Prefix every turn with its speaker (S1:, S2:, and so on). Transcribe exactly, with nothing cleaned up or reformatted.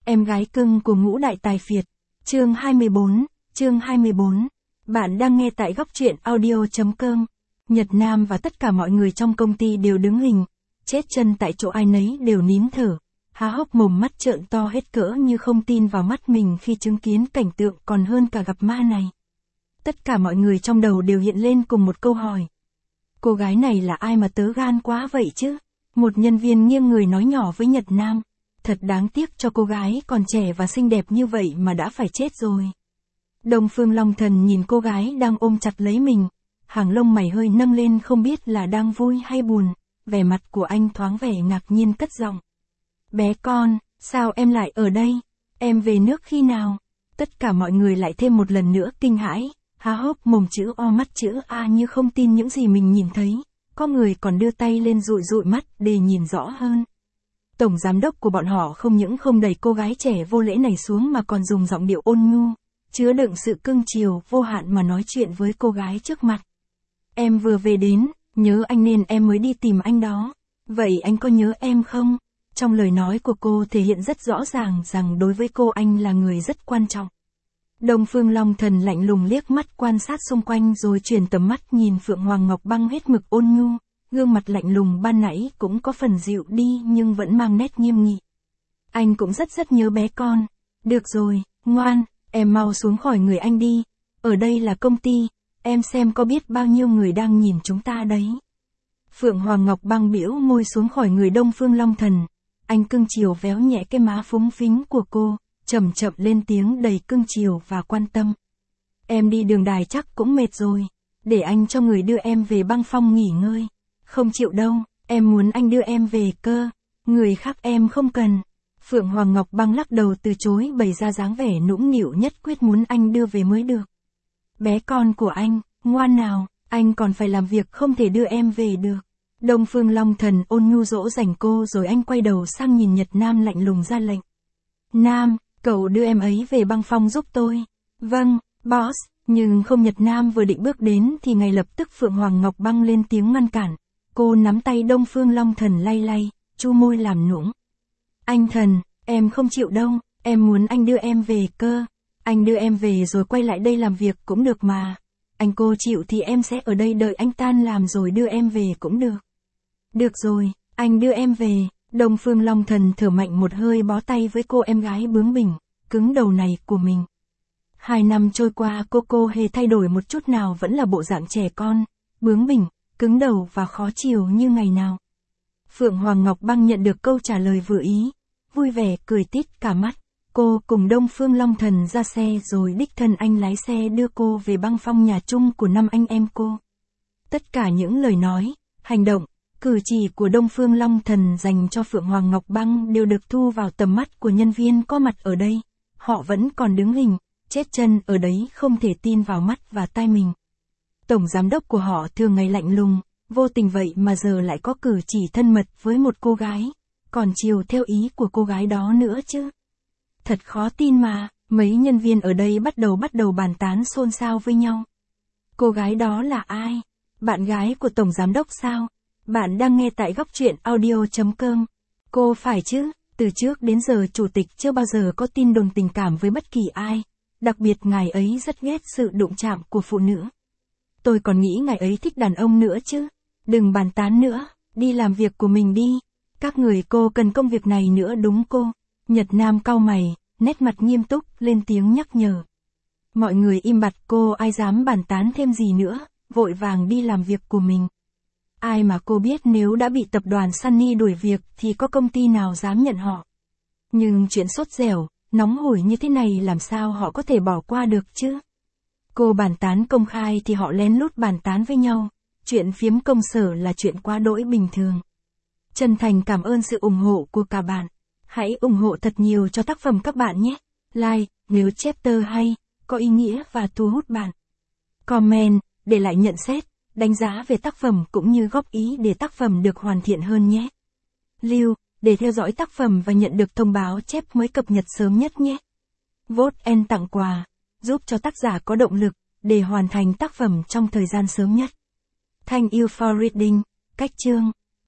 S1: Em gái cưng của ngũ đại tài phiệt. Chương hai mươi bốn, chương hai mươi bốn. Bạn đang nghe tại góc truyện audio.com. Nhật Nam và tất cả mọi người trong công ty đều đứng hình, chết chân tại chỗ, ai nấy đều nín thở, há hốc mồm, mắt trợn to hết cỡ như không tin vào mắt mình khi chứng kiến cảnh tượng còn hơn cả gặp ma này. Tất cả mọi người trong đầu đều hiện lên cùng một câu hỏi. Cô gái này là ai mà tớ gan quá vậy chứ? Một nhân viên nghiêng người nói nhỏ với Nhật Nam. Thật đáng tiếc cho cô gái còn trẻ và xinh đẹp như vậy mà đã phải chết rồi. Đông Phương Long Thần nhìn cô gái đang ôm chặt lấy mình, hàng lông mày hơi nâng lên, không biết là đang vui hay buồn, vẻ mặt của anh thoáng vẻ ngạc nhiên, cất giọng. Bé con, sao em lại ở đây? Em về nước khi nào? Tất cả mọi người lại thêm một lần nữa kinh hãi, há hốc mồm chữ O, mắt chữ A như không tin những gì mình nhìn thấy, có người còn đưa tay lên dụi dụi mắt để nhìn rõ hơn. Tổng giám đốc của bọn họ không những không đẩy cô gái trẻ vô lễ này xuống mà còn dùng giọng điệu ôn nhu, chứa đựng sự cưng chiều vô hạn mà nói chuyện với cô gái trước mặt. Em vừa về đến, nhớ anh nên em mới đi tìm anh đó. Vậy anh có nhớ em không? Trong lời nói của cô thể hiện rất rõ ràng rằng đối với cô anh là người rất quan trọng. Đông Phương Long Thần lạnh lùng liếc mắt quan sát xung quanh rồi chuyển tầm mắt nhìn Phượng Hoàng Ngọc Băng hết mực ôn nhu, gương mặt lạnh lùng ban nãy cũng có phần dịu đi nhưng vẫn mang nét nghiêm nghị. Anh cũng rất rất nhớ bé con. Được rồi, ngoan, em mau xuống khỏi người anh đi. Ở đây là công ty, em xem có biết bao nhiêu người đang nhìn chúng ta đấy. Phượng Hoàng Ngọc Băng bĩu môi xuống khỏi người Đông Phương Long Thần. Anh cưng chiều véo nhẹ cái má phúng phính của cô, chậm chậm lên tiếng đầy cưng chiều và quan tâm. Em đi đường đài chắc cũng mệt rồi, để anh cho người đưa em về băng phong nghỉ ngơi. Không chịu đâu, em muốn anh đưa em về cơ, người khác em không cần. Phượng Hoàng Ngọc Băng lắc đầu từ chối, bày ra dáng vẻ nũng nịu nhất quyết muốn anh đưa về mới được. Bé con của anh, ngoan nào, anh còn phải làm việc, không thể đưa em về được. Đông Phương Long Thần ôn nhu dỗ dành cô rồi anh quay đầu sang nhìn Nhật Nam lạnh lùng ra lệnh. Nam, cậu đưa em ấy về băng phong giúp tôi. Vâng, boss. Nhưng không, Nhật Nam vừa định bước đến thì ngay lập tức Phượng Hoàng Ngọc Băng lên tiếng ngăn cản. Cô nắm tay Đông Phương Long Thần lay lay, chu môi làm nũng. Anh Thần, em không chịu đâu, em muốn anh đưa em về cơ. Anh đưa em về rồi quay lại đây làm việc cũng được mà. Anh cô chịu thì em sẽ ở đây đợi anh tan làm rồi đưa em về cũng được. Được rồi, anh đưa em về. Đông Phương Long Thần thở mạnh một hơi, bó tay với cô em gái bướng bỉnh, cứng đầu này của mình. Hai năm trôi qua cô cô hề thay đổi một chút nào, vẫn là bộ dạng trẻ con, bướng bỉnh, cứng đầu và khó chịu như ngày nào. Phượng Hoàng Ngọc Băng nhận được câu trả lời vừa ý, vui vẻ cười tít cả mắt. Cô cùng Đông Phương Long Thần ra xe rồi đích thân anh lái xe đưa cô về băng phong nhà chung của năm anh em cô. Tất cả những lời nói, hành động, cử chỉ của Đông Phương Long Thần dành cho Phượng Hoàng Ngọc Băng đều được thu vào tầm mắt của nhân viên có mặt ở đây. Họ vẫn còn đứng hình, chết chân ở đấy, không thể tin vào mắt và tai mình. Tổng giám đốc của họ thường ngày lạnh lùng, vô tình vậy mà giờ lại có cử chỉ thân mật với một cô gái, còn chiều theo ý của cô gái đó nữa chứ. Thật khó tin mà, mấy nhân viên ở đây bắt đầu bắt đầu bàn tán xôn xao với nhau. Cô gái đó là ai? Bạn gái của tổng giám đốc sao? Bạn đang nghe tại góc truyện audio.com. Cô phải chứ, từ trước đến giờ chủ tịch chưa bao giờ có tin đồn tình cảm với bất kỳ ai, đặc biệt ngài ấy rất ghét sự đụng chạm của phụ nữ. Tôi còn nghĩ ngài ấy thích đàn ông nữa chứ. Đừng bàn tán nữa, đi làm việc của mình đi. Các người cô cần công việc này nữa đúng cô? Nhật Nam cau mày, nét mặt nghiêm túc, lên tiếng nhắc nhở. Mọi người im bặt, cô ai dám bàn tán thêm gì nữa, vội vàng đi làm việc của mình. Ai mà cô biết nếu đã bị tập đoàn Sunny đuổi việc thì có công ty nào dám nhận họ. Nhưng chuyện sốt dẻo, nóng hổi như thế này làm sao họ có thể bỏ qua được chứ? Cô bàn tán công khai thì họ lén lút bàn tán với nhau, chuyện phiếm công sở là chuyện quá đỗi bình thường. Chân thành cảm ơn sự ủng hộ của cả bạn. Hãy ủng hộ thật nhiều cho tác phẩm các bạn nhé. Like, nếu chapter hay, có ý nghĩa và thu hút bạn. Comment, để lại nhận xét, đánh giá về tác phẩm cũng như góp ý để tác phẩm được hoàn thiện hơn nhé. Lưu, để theo dõi tác phẩm và nhận được thông báo chép mới cập nhật sớm nhất nhé. Vote and tặng quà, giúp cho tác giả có động lực để hoàn thành tác phẩm trong thời gian sớm nhất. Thank you for reading. Cách chương